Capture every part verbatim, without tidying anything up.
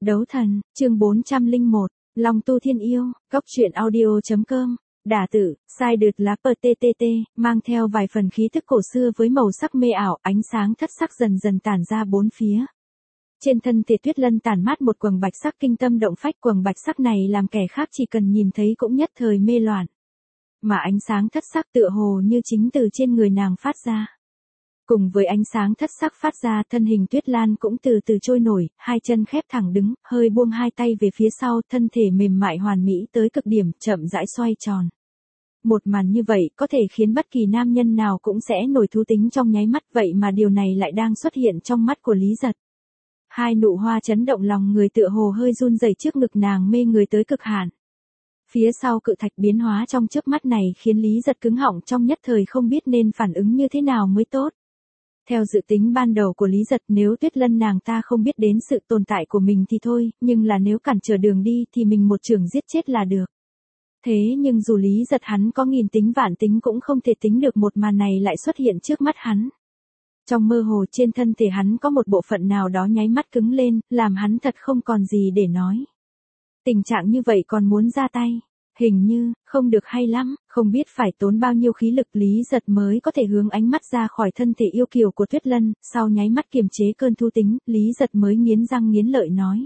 Đấu thần, chương bốn trăm lẻ một, Long tu thiên yêu, góc truyện audio.com, đả tử, sai đượt lá pờ tê tê tê, mang theo vài phần khí thức cổ xưa với màu sắc mê ảo, ánh sáng thất sắc dần dần tản ra bốn phía. Trên thân thể Tuyết Lân tản mát một quầng bạch sắc kinh tâm động phách, quầng bạch sắc này làm kẻ khác chỉ cần nhìn thấy cũng nhất thời mê loạn. Mà ánh sáng thất sắc tựa hồ như chính từ trên người nàng phát ra. Cùng với ánh sáng thất sắc phát ra, thân hình Tuyết Lan cũng từ từ trôi nổi, hai chân khép thẳng đứng, hơi buông hai tay về phía sau, thân thể mềm mại hoàn mỹ tới cực điểm, chậm rãi xoay tròn. Một màn như vậy có thể khiến bất kỳ nam nhân nào cũng sẽ nổi thú tính trong nháy mắt, vậy mà điều này lại đang xuất hiện trong mắt của Lý Giật. Hai nụ hoa chấn động lòng người tựa hồ hơi run rẩy trước ngực nàng, mê người tới cực hạn. Phía sau cự thạch biến hóa trong chớp mắt này khiến Lý Giật cứng họng trong nhất thời, không biết nên phản ứng như thế nào mới tốt. Theo dự tính ban đầu của Lý Giật, nếu Tuyết Lân nàng ta không biết đến sự tồn tại của mình thì thôi, nhưng là nếu cản trở đường đi thì mình một chưởng giết chết là được. Thế nhưng dù Lý Giật hắn có nghìn tính vạn tính cũng không thể tính được một màn này lại xuất hiện trước mắt hắn. Trong mơ hồ trên thân thể hắn có một bộ phận nào đó nháy mắt cứng lên, làm hắn thật không còn gì để nói. Tình trạng như vậy còn muốn ra tay, hình như, không được hay lắm, không biết phải tốn bao nhiêu khí lực Lý Giật mới có thể hướng ánh mắt ra khỏi thân thể yêu kiều của Tuyết Lân, sau nháy mắt kiềm chế cơn thú tính, Lý Giật mới nghiến răng nghiến lợi nói.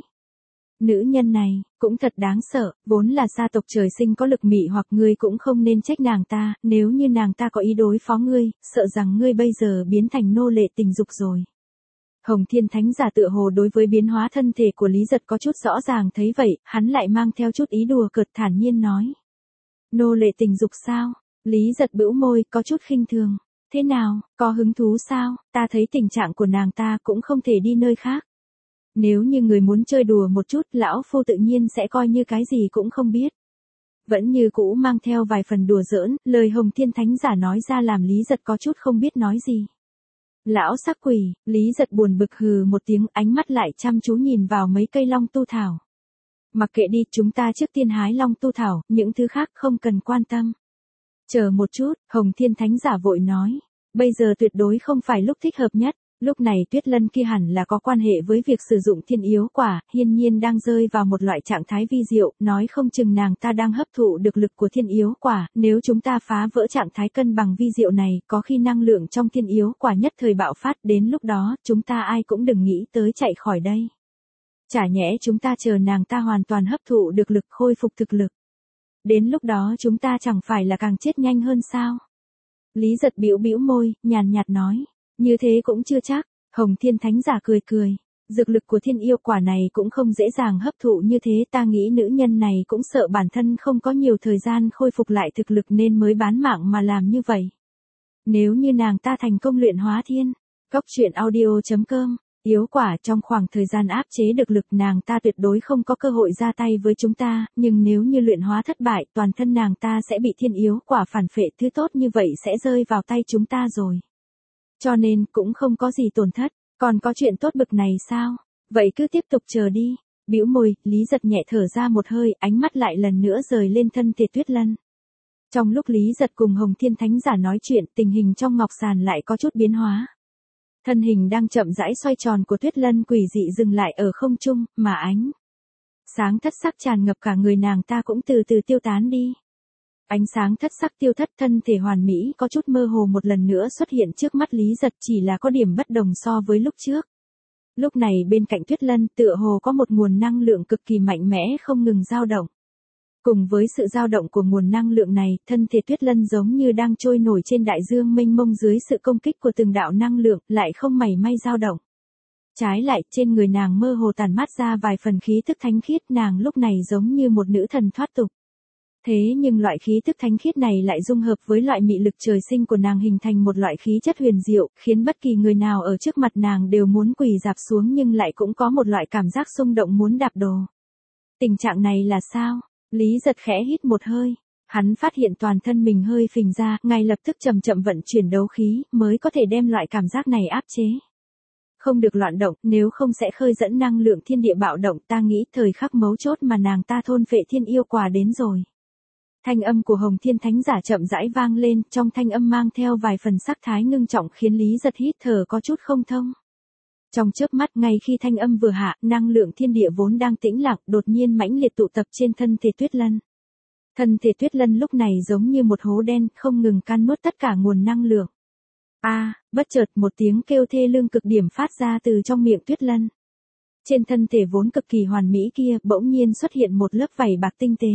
Nữ nhân này, cũng thật đáng sợ, vốn là gia tộc trời sinh có lực mị hoặc ngươi cũng không nên trách nàng ta, nếu như nàng ta có ý đối phó ngươi, sợ rằng ngươi bây giờ biến thành nô lệ tình dục rồi. Hồng Thiên Thánh Giả tựa hồ đối với biến hóa thân thể của Lý Giật có chút rõ ràng thấy vậy, hắn lại mang theo chút ý đùa cợt thản nhiên nói. Nô lệ tình dục sao? Lý Giật bĩu môi, có chút khinh thường. Thế nào, có hứng thú sao? Ta thấy tình trạng của nàng ta cũng không thể đi nơi khác. Nếu như người muốn chơi đùa một chút, lão phu tự nhiên sẽ coi như cái gì cũng không biết. Vẫn như cũ mang theo vài phần đùa giỡn, lời Hồng Thiên Thánh Giả nói ra làm Lý Giật có chút không biết nói gì. Lão sắc quỷ, Lý Giật buồn bực hừ một tiếng, ánh mắt lại chăm chú nhìn vào mấy cây long tu thảo. Mặc kệ đi, chúng ta trước tiên hái long tu thảo, những thứ khác không cần quan tâm. Chờ một chút, Hồng Thiên Thánh Giả vội nói. Bây giờ tuyệt đối không phải lúc thích hợp nhất. Lúc này Tuyết Lân kia hẳn là có quan hệ với việc sử dụng thiên yếu quả, hiên nhiên đang rơi vào một loại trạng thái vi diệu, nói không chừng nàng ta đang hấp thụ được lực của thiên yếu quả, nếu chúng ta phá vỡ trạng thái cân bằng vi diệu này, có khi năng lượng trong thiên yếu quả nhất thời bạo phát, đến lúc đó, chúng ta ai cũng đừng nghĩ tới chạy khỏi đây. Chả nhẽ chúng ta chờ nàng ta hoàn toàn hấp thụ được lực, khôi phục thực lực. Đến lúc đó chúng ta chẳng phải là càng chết nhanh hơn sao? Lý Giật bĩu bĩu môi, nhàn nhạt nói. Như thế cũng chưa chắc, Hồng Thiên Thánh Giả cười cười. Dược lực của thiên yêu quả này cũng không dễ dàng hấp thụ như thế, ta nghĩ nữ nhân này cũng sợ bản thân không có nhiều thời gian khôi phục lại thực lực nên mới bán mạng mà làm như vậy. Nếu như nàng ta thành công luyện hóa thiên, góc truyện audio.com, yếu quả trong khoảng thời gian áp chế được lực nàng ta tuyệt đối không có cơ hội ra tay với chúng ta, nhưng nếu như luyện hóa thất bại, toàn thân nàng ta sẽ bị thiên yếu quả phản phệ, thứ tốt như vậy sẽ rơi vào tay chúng ta rồi. Cho nên, cũng không có gì tổn thất, còn có chuyện tốt bực này sao? Vậy cứ tiếp tục chờ đi. Bĩu môi, Lý Giật nhẹ thở ra một hơi, ánh mắt lại lần nữa rời lên thân thể Tuyết Lân. Trong lúc Lý Giật cùng Hồng Thiên Thánh Giả nói chuyện, tình hình trong ngọc sàn lại có chút biến hóa. Thân hình đang chậm rãi xoay tròn của Tuyết Lân quỷ dị dừng lại ở không trung, mà ánh sáng thất sắc tràn ngập cả người nàng ta cũng từ từ tiêu tán đi. Ánh sáng thất sắc tiêu thất, thân thể hoàn mỹ có chút mơ hồ một lần nữa xuất hiện trước mắt Lý Giật, chỉ là có điểm bất đồng so với lúc trước. Lúc này bên cạnh Tuyết Lân tựa hồ có một nguồn năng lượng cực kỳ mạnh mẽ không ngừng dao động. Cùng với sự dao động của nguồn năng lượng này, thân thể Tuyết Lân giống như đang trôi nổi trên đại dương mênh mông dưới sự công kích của từng đạo năng lượng, lại không mảy may dao động. Trái lại, trên người nàng mơ hồ tản mát ra vài phần khí thức thánh khiết, nàng lúc này giống như một nữ thần thoát tục. Thế nhưng loại khí tức thánh khiết này lại dung hợp với loại mị lực trời sinh của nàng hình thành một loại khí chất huyền diệu, khiến bất kỳ người nào ở trước mặt nàng đều muốn quỳ rạp xuống, nhưng lại cũng có một loại cảm giác xung động muốn đạp đồ. Tình trạng này là sao? Lý Giật khẽ hít một hơi. Hắn phát hiện toàn thân mình hơi phình ra, ngay lập tức chậm chậm vận chuyển đấu khí, mới có thể đem loại cảm giác này áp chế. Không được loạn động, nếu không sẽ khơi dẫn năng lượng thiên địa bạo động, ta nghĩ thời khắc mấu chốt mà nàng ta thôn phệ thiên yêu quả đến rồi. Thanh âm của Hồng Thiên Thánh Giả chậm rãi vang lên, trong thanh âm mang theo vài phần sắc thái ngưng trọng khiến Lý Giật hít thở có chút không thông. Trong chớp mắt ngay khi thanh âm vừa hạ, năng lượng thiên địa vốn đang tĩnh lặng đột nhiên mãnh liệt tụ tập trên thân thể Tuyết Lân. Thân thể Tuyết Lân lúc này giống như một hố đen, không ngừng can nuốt tất cả nguồn năng lượng. A, à, bất chợt một tiếng kêu thê lương cực điểm phát ra từ trong miệng Tuyết Lân. Trên thân thể vốn cực kỳ hoàn mỹ kia, bỗng nhiên xuất hiện một lớp vảy bạc tinh tế.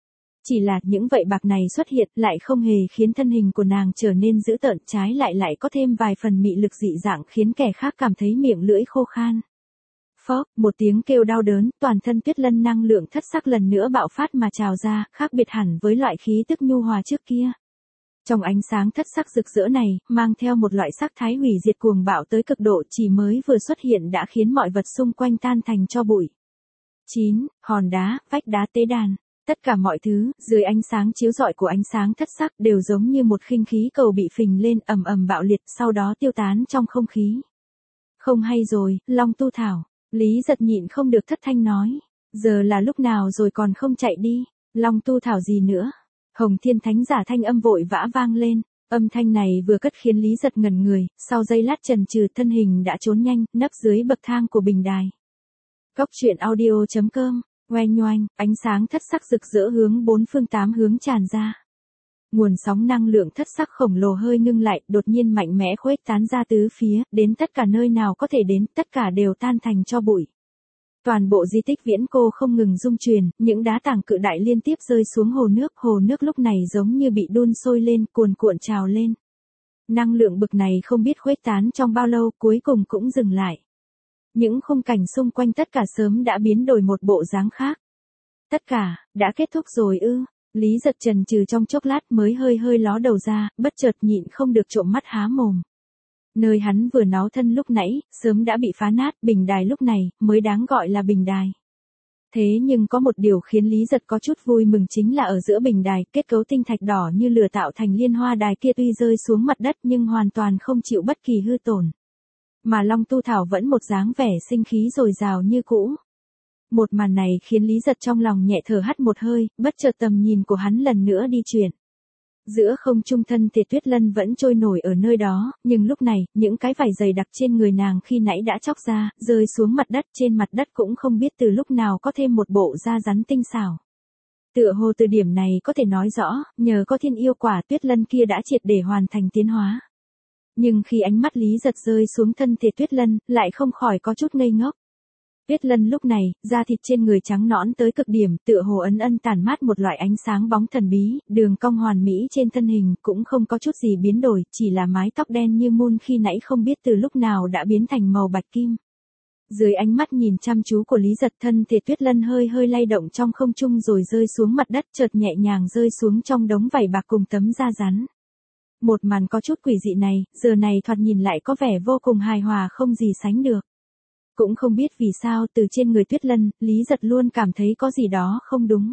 Chỉ là những vảy bạc này xuất hiện lại không hề khiến thân hình của nàng trở nên dữ tợn, trái lại lại có thêm vài phần mị lực dị dạng khiến kẻ khác cảm thấy miệng lưỡi khô khan. Phốc, một tiếng kêu đau đớn, toàn thân Tuyết Lân năng lượng thất sắc lần nữa bạo phát mà trào ra, khác biệt hẳn với loại khí tức nhu hòa trước kia. Trong ánh sáng thất sắc rực rỡ này, mang theo một loại sắc thái hủy diệt cuồng bạo tới cực độ, chỉ mới vừa xuất hiện đã khiến mọi vật xung quanh tan thành tro bụi. chín. Hòn đá, vách đá tế đàn. Tất cả mọi thứ, dưới ánh sáng chiếu rọi của ánh sáng thất sắc đều giống như một khinh khí cầu bị phình lên ầm ầm bạo liệt, sau đó tiêu tán trong không khí. Không hay rồi, Long Tu Thảo. Lý Giật nhịn không được thất thanh nói. Giờ là lúc nào rồi còn không chạy đi, Long Tu Thảo gì nữa? Hồng Thiên Thánh Giả thanh âm vội vã vang lên, âm thanh này vừa cất khiến Lý Giật ngẩn người, sau giây lát chần chừ thân hình đã trốn nhanh, nấp dưới bậc thang của bình đài. Cốc truyện audio chấm com, oanh nhoanh, ánh sáng thất sắc rực rỡ hướng bốn phương tám hướng tràn ra. Nguồn sóng năng lượng thất sắc khổng lồ hơi ngưng lại, đột nhiên mạnh mẽ khuếch tán ra tứ phía, đến tất cả nơi nào có thể đến, tất cả đều tan thành tro bụi. Toàn bộ di tích Viễn Cô không ngừng rung chuyển, những đá tảng cự đại liên tiếp rơi xuống hồ nước, hồ nước lúc này giống như bị đun sôi lên, cuồn cuộn trào lên. Năng lượng bực này không biết khuếch tán trong bao lâu, cuối cùng cũng dừng lại. Những khung cảnh xung quanh tất cả sớm đã biến đổi một bộ dáng khác. Tất cả, đã kết thúc rồi ư? Lý Giật chần chừ trong chốc lát mới hơi hơi ló đầu ra, bất chợt nhịn không được trộm mắt há mồm. Nơi hắn vừa náo thân lúc nãy, sớm đã bị phá nát, bình đài lúc này, mới đáng gọi là bình đài. Thế nhưng có một điều khiến Lý Giật có chút vui mừng chính là ở giữa bình đài, kết cấu tinh thạch đỏ như lửa tạo thành liên hoa đài kia tuy rơi xuống mặt đất nhưng hoàn toàn không chịu bất kỳ hư tổn. Mà Long Tu Thảo vẫn một dáng vẻ sinh khí dồi dào như cũ. Một màn này khiến Lý Giật trong lòng nhẹ thở hắt một hơi, bất chợt tầm nhìn của hắn lần nữa đi chuyển. Giữa không trung thân thể Tuyết Lân vẫn trôi nổi ở nơi đó, nhưng lúc này, những cái vảy dày đặc trên người nàng khi nãy đã chóc ra, rơi xuống mặt đất, trên mặt đất cũng không biết từ lúc nào có thêm một bộ da rắn tinh xảo. Tựa hồ từ điểm này có thể nói rõ, nhờ có thiên yêu quả Tuyết Lân kia đã triệt để hoàn thành tiến hóa. Nhưng khi ánh mắt Lý Giật rơi xuống thân thể Tuyết Lân, lại không khỏi có chút ngây ngốc. Tuyết Lân lúc này, da thịt trên người trắng nõn tới cực điểm, tựa hồ ấn ân tản mát một loại ánh sáng bóng thần bí, đường cong hoàn mỹ trên thân hình cũng không có chút gì biến đổi, chỉ là mái tóc đen như mun khi nãy không biết từ lúc nào đã biến thành màu bạch kim. Dưới ánh mắt nhìn chăm chú của Lý Giật, thân thể Tuyết Lân hơi hơi lay động trong không trung rồi rơi xuống mặt đất, chợt nhẹ nhàng rơi xuống trong đống vảy bạc cùng tấm da rắn. Một màn có chút quỷ dị này, giờ này thoạt nhìn lại có vẻ vô cùng hài hòa không gì sánh được. Cũng không biết vì sao từ trên người Tuyết Lân, Lý Giật luôn cảm thấy có gì đó không đúng.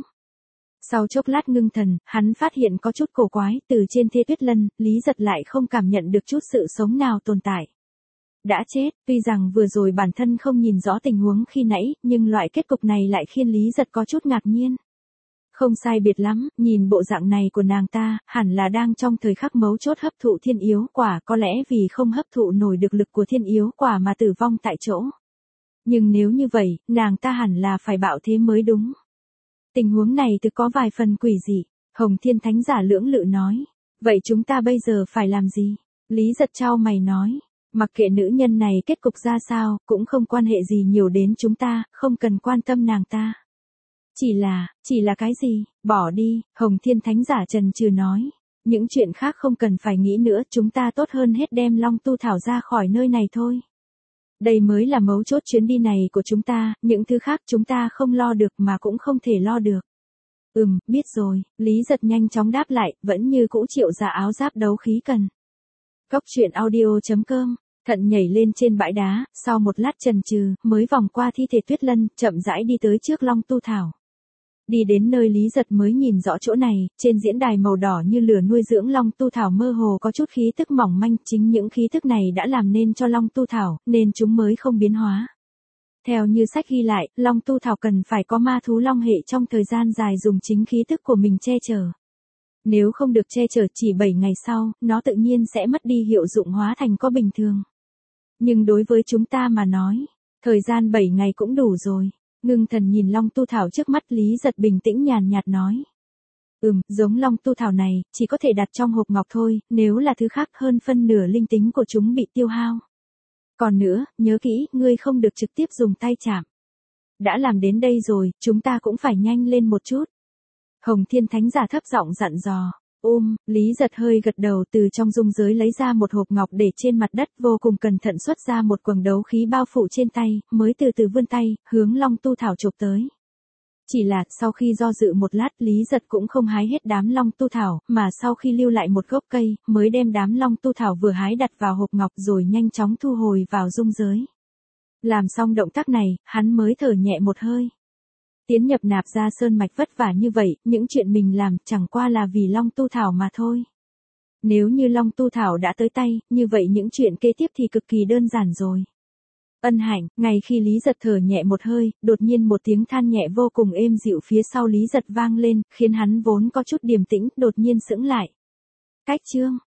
Sau chốc lát ngưng thần, hắn phát hiện có chút cổ quái, từ trên thê Tuyết Lân, Lý Giật lại không cảm nhận được chút sự sống nào tồn tại. Đã chết, tuy rằng vừa rồi bản thân không nhìn rõ tình huống khi nãy, nhưng loại kết cục này lại khiến Lý Giật có chút ngạc nhiên. Không sai biệt lắm, nhìn bộ dạng này của nàng ta, hẳn là đang trong thời khắc mấu chốt hấp thụ thiên yếu quả, có lẽ vì không hấp thụ nổi được lực của thiên yếu quả mà tử vong tại chỗ. Nhưng nếu như vậy, nàng ta hẳn là phải bạo thế mới đúng. Tình huống này thực có vài phần quỷ dị, Hồng Thiên Thánh Giả lưỡng lự nói. Vậy chúng ta bây giờ phải làm gì? Lý Giật chau mày nói. Mặc kệ nữ nhân này kết cục ra sao, cũng không quan hệ gì nhiều đến chúng ta, không cần quan tâm nàng ta. Chỉ là, chỉ là cái gì? Bỏ đi, Hồng Thiên Thánh Giả chần chừ nói. Những chuyện khác không cần phải nghĩ nữa, chúng ta tốt hơn hết đem Long Tu Thảo ra khỏi nơi này thôi. Đây mới là mấu chốt chuyến đi này của chúng ta, những thứ khác chúng ta không lo được mà cũng không thể lo được. Ừm, biết rồi, Lý Giật nhanh chóng đáp lại, vẫn như cũ triệu ra áo giáp đấu khí cần. Cốc truyện audio chấm com, thận nhảy lên trên bãi đá, sau một lát chần chừ, mới vòng qua thi thể Tuyết Lân, chậm rãi đi tới trước Long Tu Thảo. Đi đến nơi Lý Giật mới nhìn rõ chỗ này, trên diễn đài màu đỏ như lửa nuôi dưỡng Long Tu Thảo mơ hồ có chút khí tức mỏng manh, chính những khí tức này đã làm nên cho Long Tu Thảo, nên chúng mới không biến hóa. Theo như sách ghi lại, Long Tu Thảo cần phải có ma thú long hệ trong thời gian dài dùng chính khí tức của mình che chở. Nếu không được che chở chỉ bảy ngày sau, nó tự nhiên sẽ mất đi hiệu dụng hóa thành có bình thường. Nhưng đối với chúng ta mà nói, thời gian bảy ngày cũng đủ rồi. Ngưng thần nhìn long tu thảo trước mắt, Lý Giật bình tĩnh nhàn nhạt nói. Ừm, giống long tu thảo này, chỉ có thể đặt trong hộp ngọc thôi, nếu là thứ khác hơn phân nửa linh tính của chúng bị tiêu hao. Còn nữa, nhớ kỹ, ngươi không được trực tiếp dùng tay chạm. Đã làm đến đây rồi, chúng ta cũng phải nhanh lên một chút. Hồng Thiên Thánh Giả thấp giọng dặn dò. Ôm, Lý Giật hơi gật đầu, từ trong dung giới lấy ra một hộp ngọc để trên mặt đất, vô cùng cẩn thận xuất ra một quầng đấu khí bao phủ trên tay, mới từ từ vươn tay, hướng long tu thảo chụp tới. Chỉ là, sau khi do dự một lát, Lý Giật cũng không hái hết đám long tu thảo, mà sau khi lưu lại một gốc cây, mới đem đám long tu thảo vừa hái đặt vào hộp ngọc rồi nhanh chóng thu hồi vào dung giới. Làm xong động tác này, hắn mới thở nhẹ một hơi. Tiến nhập nạp ra sơn mạch vất vả như vậy, những chuyện mình làm chẳng qua là vì long tu thảo mà thôi. Nếu như long tu thảo đã tới tay, như vậy những chuyện kế tiếp thì cực kỳ đơn giản rồi. Ân hạnh, ngay khi Lý Giật thở nhẹ một hơi, đột nhiên một tiếng than nhẹ vô cùng êm dịu phía sau Lý Giật vang lên, khiến hắn vốn có chút điềm tĩnh, đột nhiên sững lại. Cách chương